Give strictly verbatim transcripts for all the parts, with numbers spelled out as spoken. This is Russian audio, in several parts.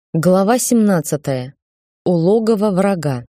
Глава семнадцатая. У логова врага.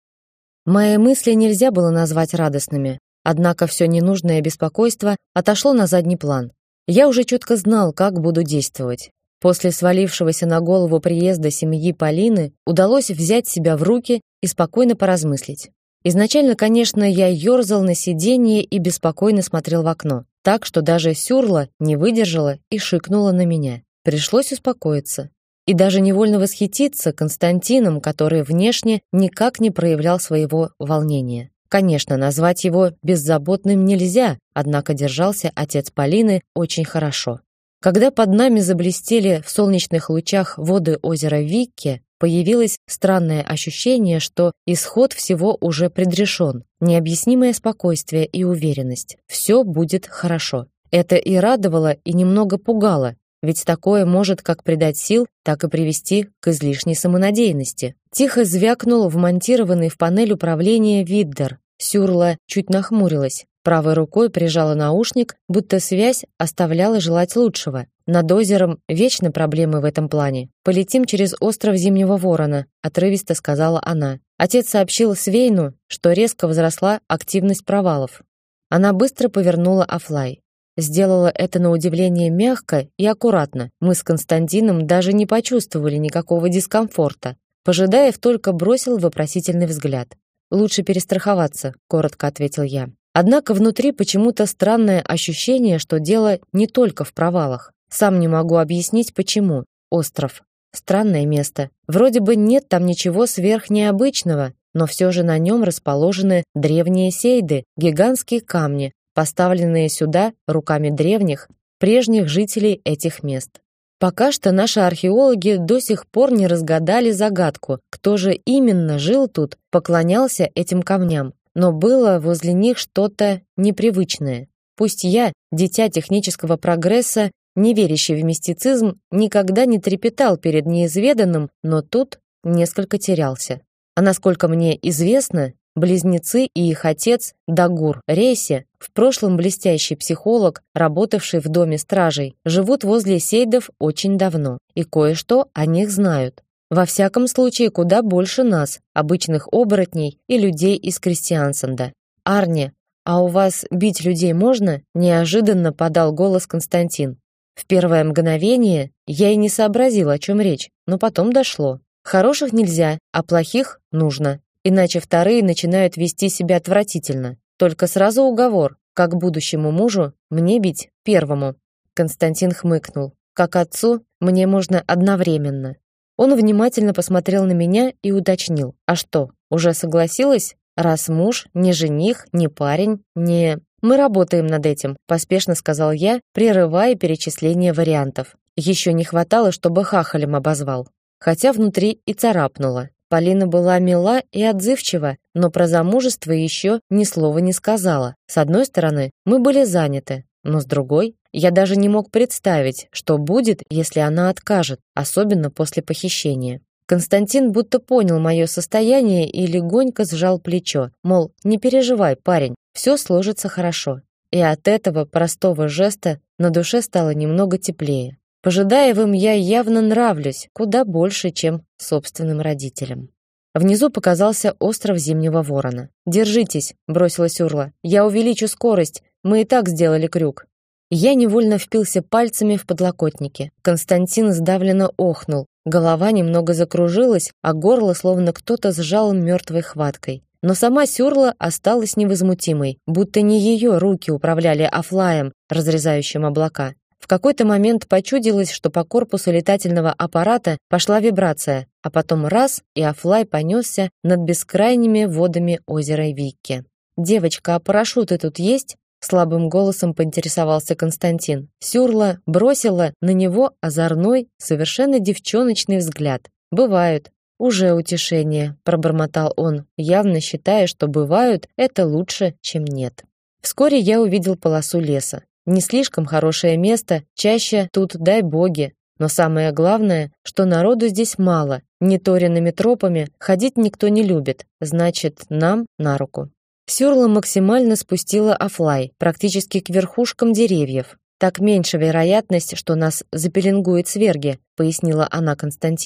Мои мысли нельзя было назвать радостными, однако все ненужное беспокойство отошло на задний план. Я уже четко знал, как буду действовать. После свалившегося на голову приезда семьи Полины удалось взять себя в руки и спокойно поразмыслить. Изначально, конечно, я ерзал на сиденье и беспокойно смотрел в окно, так что даже Сюрла не выдержала и шикнула на меня. Пришлось успокоиться. И даже невольно восхититься Константином, который внешне никак не проявлял своего волнения. Конечно, назвать его беззаботным нельзя, однако держался отец Полины очень хорошо. Когда под нами заблестели в солнечных лучах воды озера Викке, появилось странное ощущение, что исход всего уже предрешен. Необъяснимое спокойствие и уверенность. Все будет хорошо. Это и радовало, и немного пугало. Ведь такое может как придать сил, так и привести к излишней самонадеянности. Тихо звякнул вмонтированный в панель управления виддер. Сюрла чуть нахмурилась. Правой рукой прижала наушник, будто связь оставляла желать лучшего. Над озером вечно проблемы в этом плане. Полетим через остров Зимнего Ворона, отрывисто сказала она. Отец сообщил Свейну, что резко возросла активность провалов. Она быстро повернула офлай. Сделала это на удивление мягко и аккуратно. Мы с Константином даже не почувствовали никакого дискомфорта. Пожидаев только бросил вопросительный взгляд. «Лучше перестраховаться», — коротко ответил я. Однако внутри почему-то странное ощущение, что дело не только в провалах. Сам не могу объяснить, почему. Остров. Странное место. Вроде бы нет там ничего сверхнеобычного, но все же на нем расположены древние сейды, гигантские камни, поставленные сюда руками древних, прежних жителей этих мест. Пока что наши археологи до сих пор не разгадали загадку, кто же именно жил тут, поклонялся этим камням, но было возле них что-то непривычное. Пусть я, дитя технического прогресса, не верящий в мистицизм, никогда не трепетал перед неизведанным, но тут несколько терялся. А насколько мне известно, близнецы и их отец Дагур Рейси, в прошлом блестящий психолог, работавший в доме стражей, живут возле сейдов очень давно, и кое-что о них знают. Во всяком случае, куда больше нас, обычных оборотней и людей из Крестьянсенда. «Арне, а у вас бить людей можно?» – неожиданно подал голос Константин. В первое мгновение я и не сообразил, о чем речь, но потом дошло. Хороших нельзя, а плохих нужно. Иначе вторые начинают вести себя отвратительно. Только сразу уговор, как будущему мужу, мне бить первому. Константин хмыкнул. Как отцу, мне можно одновременно. Он внимательно посмотрел на меня и уточнил. А что, уже согласилась? Раз муж, не жених, не парень, не... Мы работаем над этим, поспешно сказал я, прерывая перечисление вариантов. Еще не хватало, чтобы хахалем обозвал. Хотя внутри и царапнуло. Полина была мила и отзывчива, но про замужество еще ни слова не сказала. С одной стороны, мы были заняты, но с другой, я даже не мог представить, что будет, если она откажет, особенно после похищения. Константин будто понял мое состояние и легонько сжал плечо, мол, не переживай, парень, все сложится хорошо. И от этого простого жеста на душе стало немного теплее. Пожидаевым я явно нравлюсь, куда больше, чем собственным родителям. Внизу показался остров Зимнего Ворона. «Держитесь», — бросила Сюрла. «Я увеличу скорость, мы и так сделали крюк». Я невольно впился пальцами в подлокотники. Константин сдавленно охнул. Голова немного закружилась, а горло словно кто-то сжал мертвой хваткой. Но сама Сюрла осталась невозмутимой, будто не ее руки управляли офлаем, разрезающим облака. В какой-то момент почудилось, что по корпусу летательного аппарата пошла вибрация, а потом раз, и офлай понесся над бескрайними водами озера Викке. «Девочка, а парашюты тут есть?» — слабым голосом поинтересовался Константин. Сюрла бросила на него озорной, совершенно девчоночный взгляд. «Бывают». «Уже утешение», — пробормотал он, явно считая, что «бывают» — это лучше, чем «нет». Вскоре я увидел полосу леса. Не слишком хорошее место, чаще тут дай боги. Но самое главное, что народу здесь мало, неторенными тропами ходить никто не любит, значит, нам на руку. Сюрла максимально спустила офлай, практически к верхушкам деревьев. Так меньше вероятность, что нас запеленгует сверги, пояснила она Константину.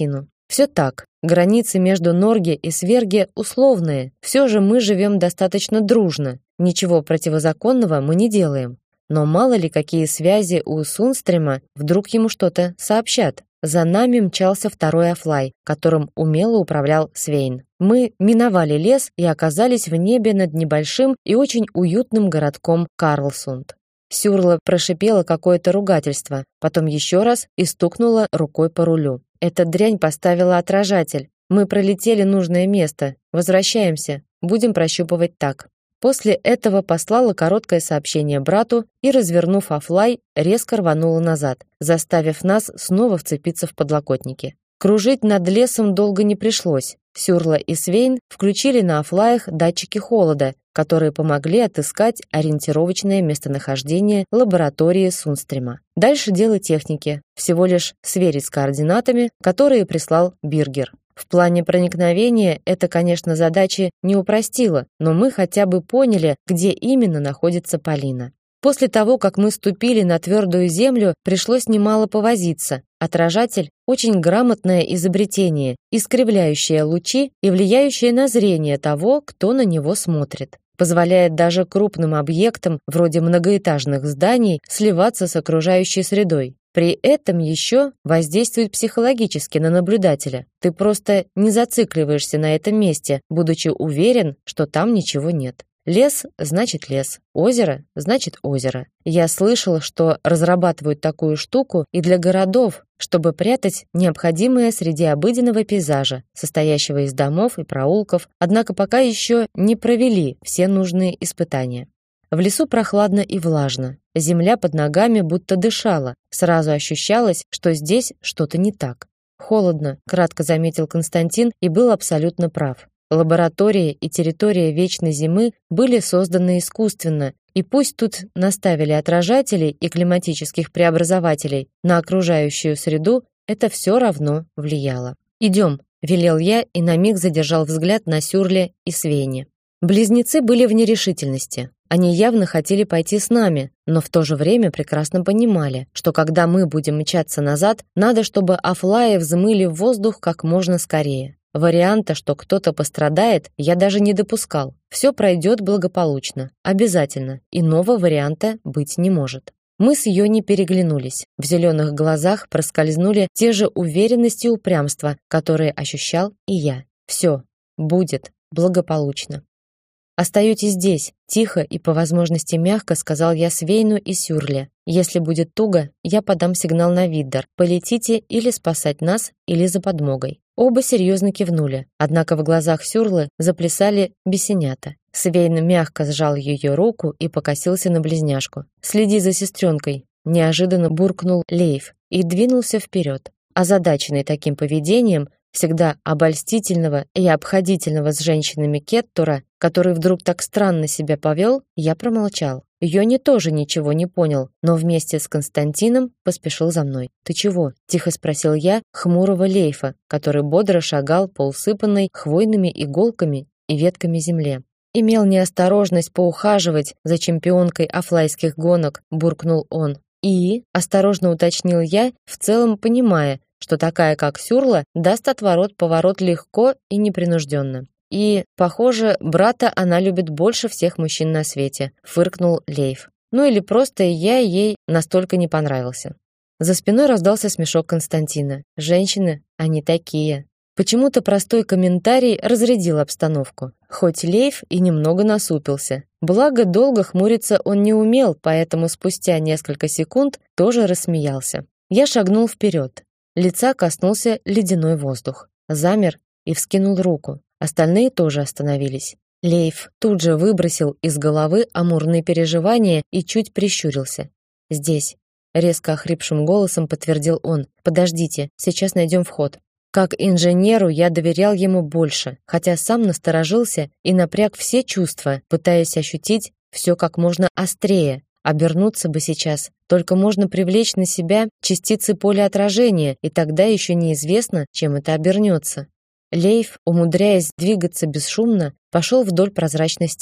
Все так. Границы между Норге и Сверге условные. Все же мы живем достаточно дружно. Ничего противозаконного мы не делаем. Но мало ли какие связи у Сунстрима, вдруг ему что-то сообщат. За нами мчался второй Афлай, которым умело управлял Свейн. Мы миновали лес и оказались в небе над небольшим и очень уютным городком Карлсунд. Сюрла прошипела какое-то ругательство, потом еще раз и стукнула рукой по рулю. Эта дрянь поставила отражатель. Мы пролетели нужное место. Возвращаемся. Будем прощупывать так. После этого послала короткое сообщение брату и, развернув Афлай, резко рванула назад, заставив нас снова вцепиться в подлокотники. Кружить над лесом долго не пришлось. Сюрла и Свейн включили на Афлаях датчики холода, которые помогли отыскать ориентировочное местонахождение лаборатории Сунстрима. Дальше дело техники, всего лишь сверить с координатами, которые прислал Биргер. В плане проникновения это, конечно, задачи не упростило, но мы хотя бы поняли, где именно находится Полина. После того, как мы ступили на твердую землю, пришлось немало повозиться. Отражатель – очень грамотное изобретение, искривляющее лучи и влияющее на зрение того, кто на него смотрит. Позволяет даже крупным объектам, вроде многоэтажных зданий, сливаться с окружающей средой. При этом еще воздействует психологически на наблюдателя. Ты просто не зацикливаешься на этом месте, будучи уверен, что там ничего нет. Лес значит лес, озеро значит озеро. Я слышала, что разрабатывают такую штуку и для городов, чтобы прятать необходимое среди обыденного пейзажа, состоящего из домов и проулков, однако пока еще не провели все нужные испытания. В лесу прохладно и влажно. Земля под ногами будто дышала. Сразу ощущалось, что здесь что-то не так. Холодно, кратко заметил Константин и был абсолютно прав. Лаборатория и территория вечной зимы были созданы искусственно, и пусть тут наставили отражателей и климатических преобразователей на окружающую среду, это все равно влияло. «Идем», — велел я и на миг задержал взгляд на Сюрле и Свейне. Близнецы были в нерешительности. Они явно хотели пойти с нами, но в то же время прекрасно понимали, что когда мы будем мчаться назад, надо, чтобы Афлаи взмыли в воздух как можно скорее. Варианта, что кто-то пострадает, я даже не допускал. Все пройдет благополучно, обязательно, иного варианта быть не может. Мы с Йони переглянулись. В зеленых глазах проскользнули те же уверенность и упрямство, которые ощущал и я. Все будет благополучно. «Остаетесь здесь», — тихо и по возможности мягко сказал я Свейну и Сюрле. «Если будет туго, я подам сигнал на Виддер. Полетите или спасать нас, или за подмогой». Оба серьезно кивнули, однако в глазах Сюрлы заплясали бесенята. Свейн мягко сжал ее руку и покосился на близняшку. «Следи за сестренкой», — неожиданно буркнул Лейф и двинулся вперед. Озадаченный таким поведением, всегда обольстительного и обходительного с женщинами Кеттура, который вдруг так странно себя повел, я промолчал. Йони тоже ничего не понял, но вместе с Константином поспешил за мной. «Ты чего?» – тихо спросил я хмурого Лейфа, который бодро шагал по усыпанной хвойными иголками и ветками земле. «Имел неосторожность поухаживать за чемпионкой афлайских гонок», – буркнул он. «И?» – осторожно уточнил я, в целом понимая, что такая, как Сюрла, даст отворот-поворот легко и непринужденно. И, похоже, брата она любит больше всех мужчин на свете, фыркнул Лейф. Ну или просто я ей настолько не понравился. За спиной раздался смешок Константина. Женщины, они такие. Почему-то простой комментарий разрядил обстановку. Хоть Лейф и немного насупился. Благо, долго хмуриться он не умел, поэтому спустя несколько секунд тоже рассмеялся. Я шагнул вперед. Лица коснулся ледяной воздух. Замер и вскинул руку. Остальные тоже остановились. Лейф тут же выбросил из головы амурные переживания и чуть прищурился. «Здесь», — резко охрипшим голосом подтвердил он. «Подождите, сейчас найдем вход». Как инженеру я доверял ему больше, хотя сам насторожился и напряг все чувства, пытаясь ощутить все как можно острее. Обернуться бы сейчас, только можно привлечь на себя частицы поля отражения, и тогда еще неизвестно, чем это обернется. Лейф, умудряясь двигаться бесшумно, пошел вдоль прозрачной стены.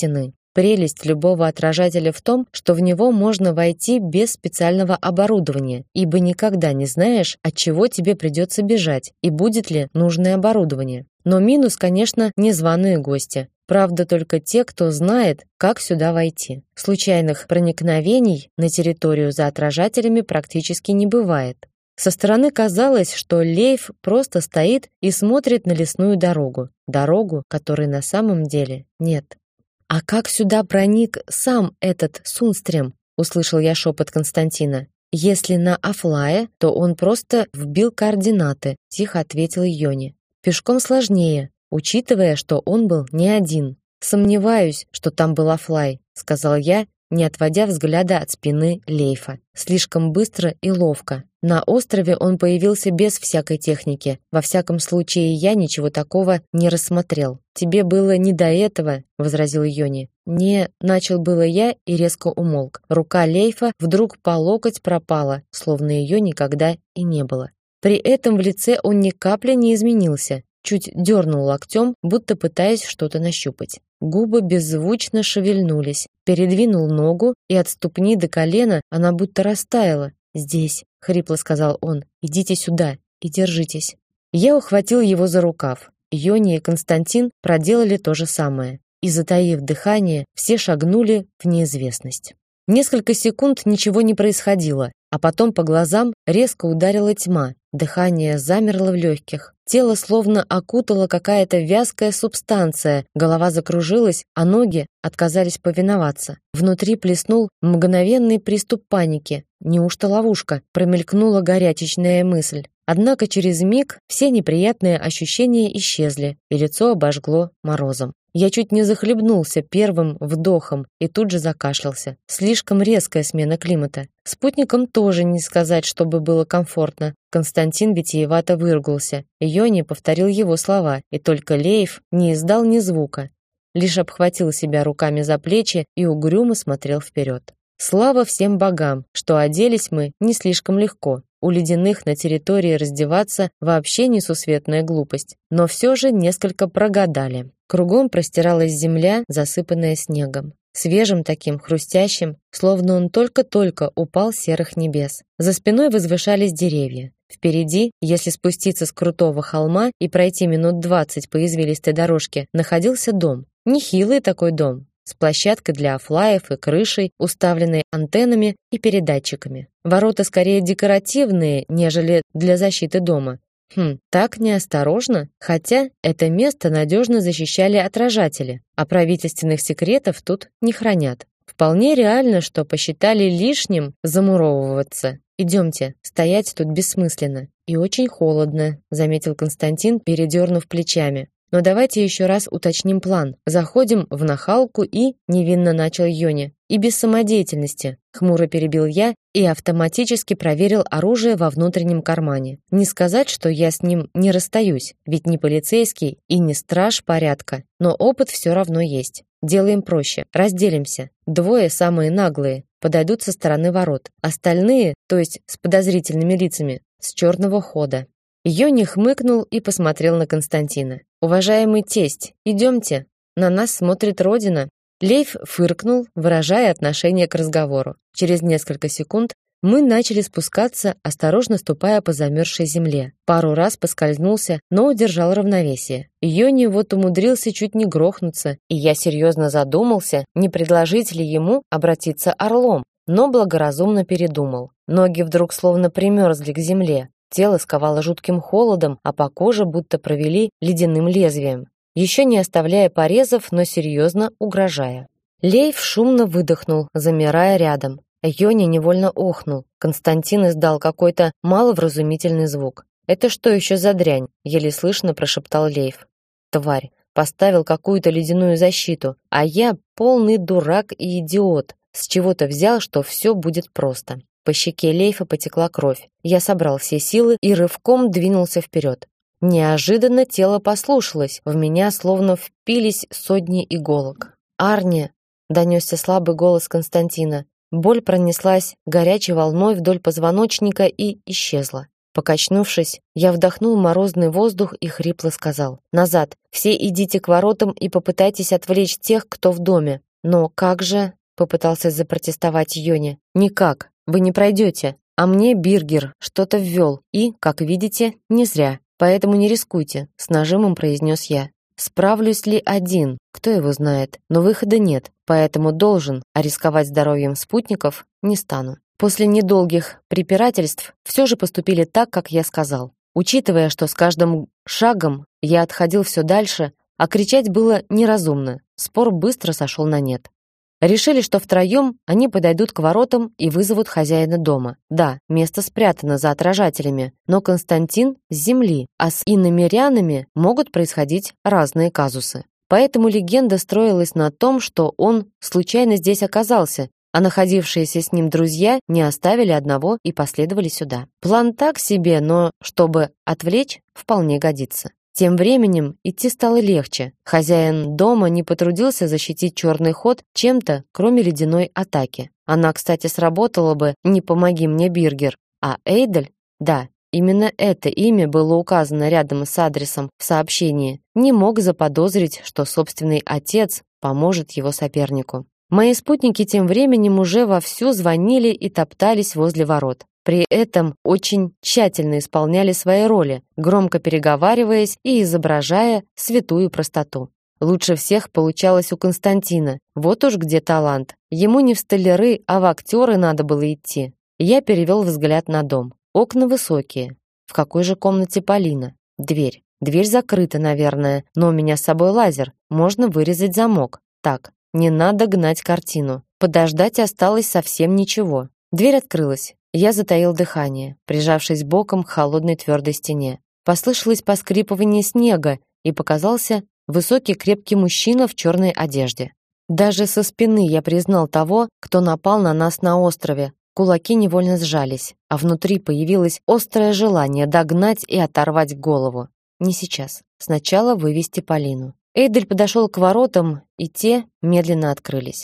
Прелесть любого отражателя в том, что в него можно войти без специального оборудования, ибо никогда не знаешь, от чего тебе придется бежать и будет ли нужное оборудование. Но минус, конечно, незваные гости. Правда, только те, кто знает, как сюда войти. Случайных проникновений на территорию за отражателями практически не бывает. Со стороны казалось, что Лейф просто стоит и смотрит на лесную дорогу. Дорогу, которой на самом деле нет. «А как сюда проник сам этот Сунстрем?» — услышал я шепот Константина. «Если на Афлае, то он просто вбил координаты», — тихо ответил Йони. «Пешком сложнее, учитывая, что он был не один. Сомневаюсь, что там был Афлай», — сказал я, не отводя взгляда от спины Лейфа. Слишком быстро и ловко. На острове он появился без всякой техники. Во всяком случае, я ничего такого не рассмотрел. Тебе было не до этого, возразил Йони. Не, начал было я и резко умолк. Рука Лейфа вдруг по локоть пропала, словно ее никогда и не было. При этом в лице он ни капли не изменился. Чуть дернул локтем, будто пытаясь что-то нащупать. Губы беззвучно шевельнулись. Передвинул ногу, и от ступни до колена она будто растаяла. «Здесь», — хрипло сказал он, — «идите сюда и держитесь». Я ухватил его за рукав. Йони и Константин проделали то же самое. И, затаив дыхание, все шагнули в неизвестность. Несколько секунд ничего не происходило, а потом по глазам резко ударила тьма. Дыхание замерло в легких. Тело словно окутала какая-то вязкая субстанция, голова закружилась, а ноги отказались повиноваться. Внутри плеснул мгновенный приступ паники. Неужто ловушка? Промелькнула горячечная мысль. Однако через миг все неприятные ощущения исчезли, и лицо обожгло морозом. Я чуть не захлебнулся первым вдохом и тут же закашлялся. Слишком резкая смена климата. Спутникам тоже не сказать, чтобы было комфортно. Константин витиевато выругался. Йони повторил его слова, и только Лейф не издал ни звука. Лишь обхватил себя руками за плечи и угрюмо смотрел вперед. Слава всем богам, что оделись мы не слишком легко. У ледяных на территории раздеваться вообще несусветная глупость. Но все же несколько прогадали. Кругом простиралась земля, засыпанная снегом. Свежим таким, хрустящим, словно он только-только упал с серых небес. За спиной возвышались деревья. Впереди, если спуститься с крутого холма и пройти минут двадцать по извилистой дорожке, находился дом. Нехилый такой дом, с площадкой для офлаев и крышей, уставленной антеннами и передатчиками. Ворота скорее декоративные, нежели для защиты дома. Хм, так неосторожно, хотя это место надежно защищали отражатели, а правительственных секретов тут не хранят. Вполне реально, что посчитали лишним замуровываться. Идемте, стоять тут бессмысленно. И очень холодно, заметил Константин, передернув плечами. Но давайте еще раз уточним план. Заходим в нахалку и, невинно начал Йони, и без самодеятельности, хмуро перебил я и автоматически проверил оружие во внутреннем кармане. Не сказать, что я с ним не расстаюсь, ведь не полицейский и не страж порядка, но опыт все равно есть. Делаем проще. Разделимся. Двое самые наглые подойдут со стороны ворот. Остальные, то есть с подозрительными лицами, с черного хода. Йони хмыкнул и посмотрел на Константина. «Уважаемый тесть, идемте. На нас смотрит Родина». Лейф фыркнул, выражая отношение к разговору. Через несколько секунд мы начали спускаться, осторожно ступая по замерзшей земле. Пару раз поскользнулся, но удержал равновесие. Йони вот умудрился чуть не грохнуться, и я серьезно задумался, не предложить ли ему обратиться орлом, но благоразумно передумал. Ноги вдруг словно примерзли к земле. Тело сковало жутким холодом, а по коже будто провели ледяным лезвием, еще не оставляя порезов, но серьезно угрожая. Лейф шумно выдохнул, замирая рядом. Йони невольно охнул. Константин издал какой-то маловразумительный звук. «Это что еще за дрянь?» — еле слышно прошептал Лейф. «Тварь, поставил какую-то ледяную защиту, а я полный дурак и идиот. С чего-то взял, что все будет просто». По щеке Лейфа потекла кровь. Я собрал все силы и рывком двинулся вперед. Неожиданно тело послушалось, в меня словно впились сотни иголок. «Арни!» — донесся слабый голос Константина. Боль пронеслась горячей волной вдоль позвоночника и исчезла. Покачнувшись, я вдохнул морозный воздух и хрипло сказал: «Назад! Все идите к воротам и попытайтесь отвлечь тех, кто в доме. «Но как же?» — попытался запротестовать Йони. «Никак, вы не пройдете. А мне Биргер что-то ввел, и, как видите, не зря. Поэтому не рискуйте», — с нажимом произнес я. «Справлюсь ли один? Кто его знает? Но выхода нет, поэтому должен, а рисковать здоровьем спутников не стану». После недолгих препирательств все же поступили так, как я сказал. Учитывая, что с каждым шагом я отходил все дальше, а кричать было неразумно, спор быстро сошел на нет. Решили, что втроем они подойдут к воротам и вызовут хозяина дома. Да, место спрятано за отражателями, но Константин с земли, а с иномирянами могут происходить разные казусы. Поэтому легенда строилась на том, что он случайно здесь оказался, а находившиеся с ним друзья не оставили одного и последовали сюда. План так себе, но чтобы отвлечь, вполне годится. Тем временем идти стало легче. Хозяин дома не потрудился защитить черный ход чем-то, кроме ледяной атаки. Она, кстати, сработала бы, не помоги мне, Биргер. А Эйдель? Да, именно это имя было указано рядом с адресом в сообщении. Не мог заподозрить, что собственный отец поможет его сопернику. Мои спутники тем временем уже вовсю звонили и топтались возле ворот. При этом очень тщательно исполняли свои роли, громко переговариваясь и изображая святую простоту. Лучше всех получалось у Константина. Вот уж где талант. Ему не в столяры, а в актеры надо было идти. Я перевел взгляд на дом. Окна высокие. В какой же комнате Полина? Дверь. Дверь закрыта, наверное, но у меня с собой лазер. Можно вырезать замок. Так, не надо гнать картину. Подождать осталось совсем ничего. Дверь открылась. Я затаил дыхание, прижавшись боком к холодной твердой стене. Послышалось поскрипывание снега, и показался высокий крепкий мужчина в черной одежде. Даже со спины я признал того, кто напал на нас на острове. Кулаки невольно сжались, а внутри появилось острое желание догнать и оторвать голову. Не сейчас. Сначала вывести Полину. Эйдель подошел к воротам, и те медленно открылись.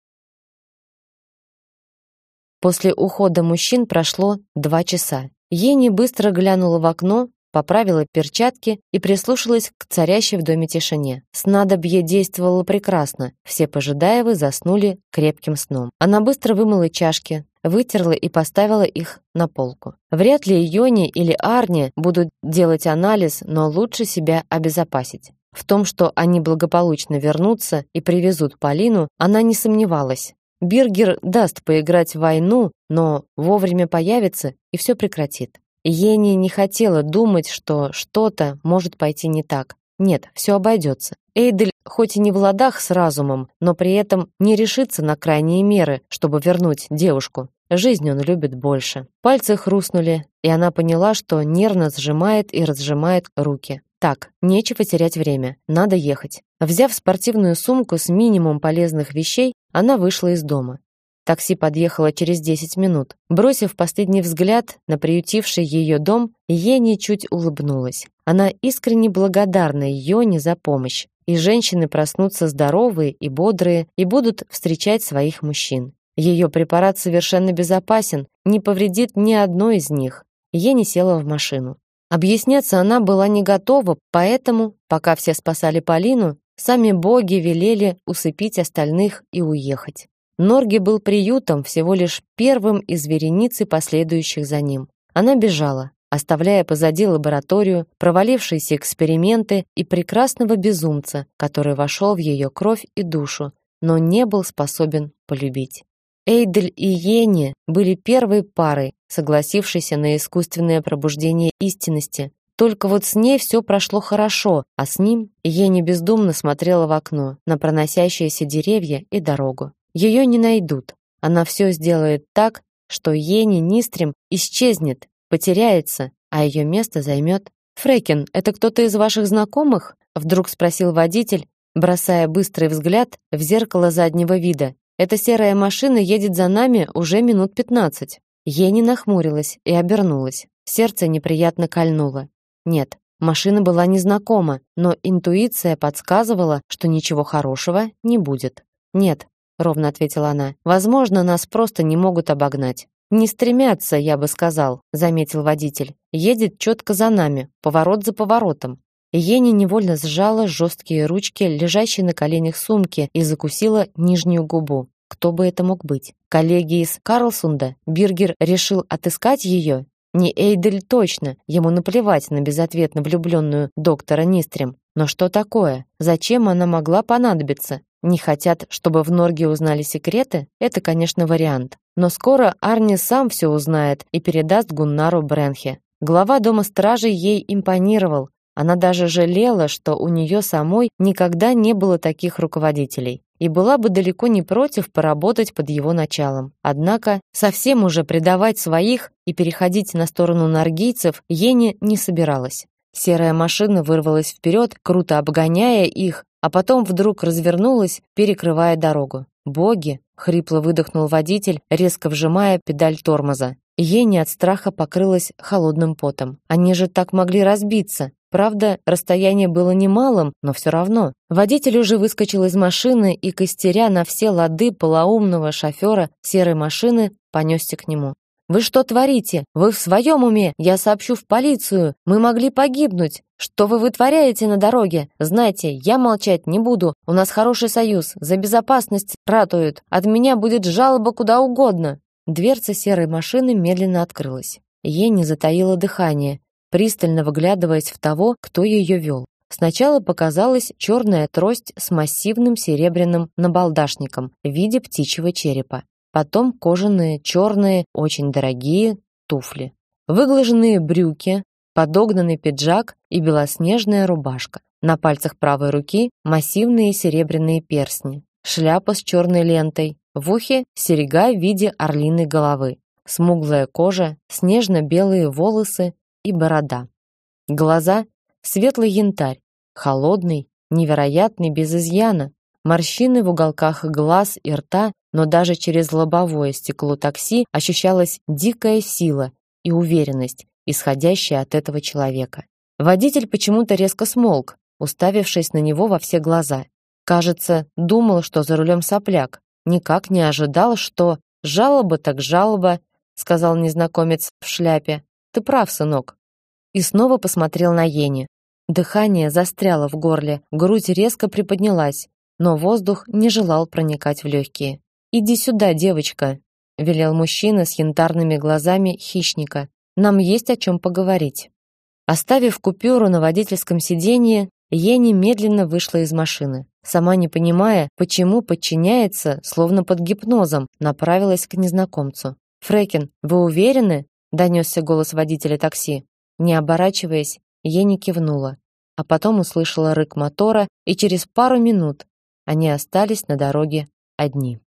После ухода мужчин прошло два часа. Ени быстро глянула в окно, поправила перчатки и прислушалась к царящей в доме тишине. Снадобье действовало прекрасно. Все Пожидаевы заснули крепким сном. Она быстро вымыла чашки, вытерла и поставила их на полку. Вряд ли Йони или Арни будут делать анализ, но лучше себя обезопасить. В том, что они благополучно вернутся и привезут Полину, она не сомневалась. Биргер даст поиграть в войну, но вовремя появится и все прекратит. Ени не хотела думать, что что-то может пойти не так. Нет, все обойдется. Эйдель хоть и не в ладах с разумом, но при этом не решится на крайние меры, чтобы вернуть девушку. Жизнь он любит больше. Пальцы хрустнули, и она поняла, что нервно сжимает и разжимает руки. Так, нечего терять время, надо ехать. Взяв спортивную сумку с минимумом полезных вещей, она вышла из дома. Такси подъехало через десять минут. Бросив последний взгляд на приютивший ее дом, Ени чуть улыбнулась. Она искренне благодарна Йоне за помощь. И женщины проснутся здоровые и бодрые и будут встречать своих мужчин. Ее препарат совершенно безопасен, не повредит ни одной из них. Ени села в машину. Объясняться она была не готова, поэтому, пока все спасали Полину, сами боги велели усыпить остальных и уехать. Норги был приютом, всего лишь первым из вереницы последующих за ним. Она бежала, оставляя позади лабораторию, провалившиеся эксперименты и прекрасного безумца, который вошел в ее кровь и душу, но не был способен полюбить. Эйдель и Ени были первой парой, согласившейся на искусственное пробуждение истинности. Только вот с ней все прошло хорошо, а с ним Ени бездумно смотрела в окно на проносящиеся деревья и дорогу. Ее не найдут. Она все сделает так, что Ени Нистрим исчезнет, потеряется, а ее место займет. «Фрекин, это кто-то из ваших знакомых?» Вдруг спросил водитель, бросая быстрый взгляд в зеркало заднего вида. «Эта серая машина едет за нами уже минут пятнадцать». Ени нахмурилась и обернулась. Сердце неприятно кольнуло. Нет, машина была незнакома, но интуиция подсказывала, что ничего хорошего не будет. «Нет», — ровно ответила она, — «возможно, нас просто не могут обогнать». «Не стремятся, я бы сказал», — заметил водитель. «Едет четко за нами, поворот за поворотом». Ени невольно сжала жесткие ручки, лежащие на коленях сумки, и закусила нижнюю губу. Кто бы это мог быть? Коллеги из Карлсунда? Биргер решил отыскать ее? Не Эйдель точно, ему наплевать на безответно влюбленную доктора Нистрем. Но что такое? Зачем она могла понадобиться? Не хотят, чтобы в Норге узнали секреты? Это, конечно, вариант. Но скоро Арни сам все узнает и передаст Гуннару Бренхе. Глава дома стражи ей импонировал. Она даже жалела, что у нее самой никогда не было таких руководителей. И была бы далеко не против поработать под его началом. Однако совсем уже предавать своих и переходить на сторону норгийцев Ени не собиралась. Серая машина вырвалась вперед, круто обгоняя их, а потом вдруг развернулась, перекрывая дорогу. «Боги!» — хрипло выдохнул водитель, резко вжимая педаль тормоза. Ени от страха покрылась холодным потом. Они же так могли разбиться. Правда, расстояние было немалым, но все равно. Водитель уже выскочил из машины и, костеря на все лады полоумного шофера серой машины, понесся к нему. «Вы что творите? Вы в своем уме? Я сообщу в полицию. Мы могли погибнуть. Что вы вытворяете на дороге? Знаете, я молчать не буду. У нас хороший союз. За безопасность ратуют. От меня будет жалоба куда угодно». Дверца серой машины медленно открылась. Ени затаила дыхание, пристально выглядываясь в того, кто ее вел. Сначала показалась черная трость с массивным серебряным набалдашником в виде птичьего черепа. Потом кожаные, черные, очень дорогие туфли. Выглаженные брюки, подогнанный пиджак и белоснежная рубашка. На пальцах правой руки массивные серебряные перстни. Шляпа с черной лентой. В ухе серьга в виде орлиной головы. Смуглая кожа, снежно-белые волосы и борода. Глаза — светлый янтарь, холодный, невероятный, без изъяна. Морщины в уголках глаз и рта, но даже через лобовое стекло такси ощущалась дикая сила и уверенность, исходящая от этого человека. Водитель почему-то резко смолк, уставившись на него во все глаза. Кажется, думал, что за рулем сопляк. Никак не ожидал, что «жалоба так жалоба», — сказал незнакомец в шляпе. «Ты прав, сынок». И снова посмотрел на Ени. Дыхание застряло в горле, грудь резко приподнялась, но воздух не желал проникать в легкие. «Иди сюда, девочка», — велел мужчина с янтарными глазами хищника. «Нам есть о чем поговорить». Оставив купюру на водительском сиденье, Ени медленно вышла из машины. Сама не понимая, почему подчиняется, словно под гипнозом, направилась к незнакомцу. «Фрекин, вы уверены?» — донесся голос водителя такси. Не оборачиваясь, Ени кивнула, а потом услышала рык мотора, и через пару минут они остались на дороге одни.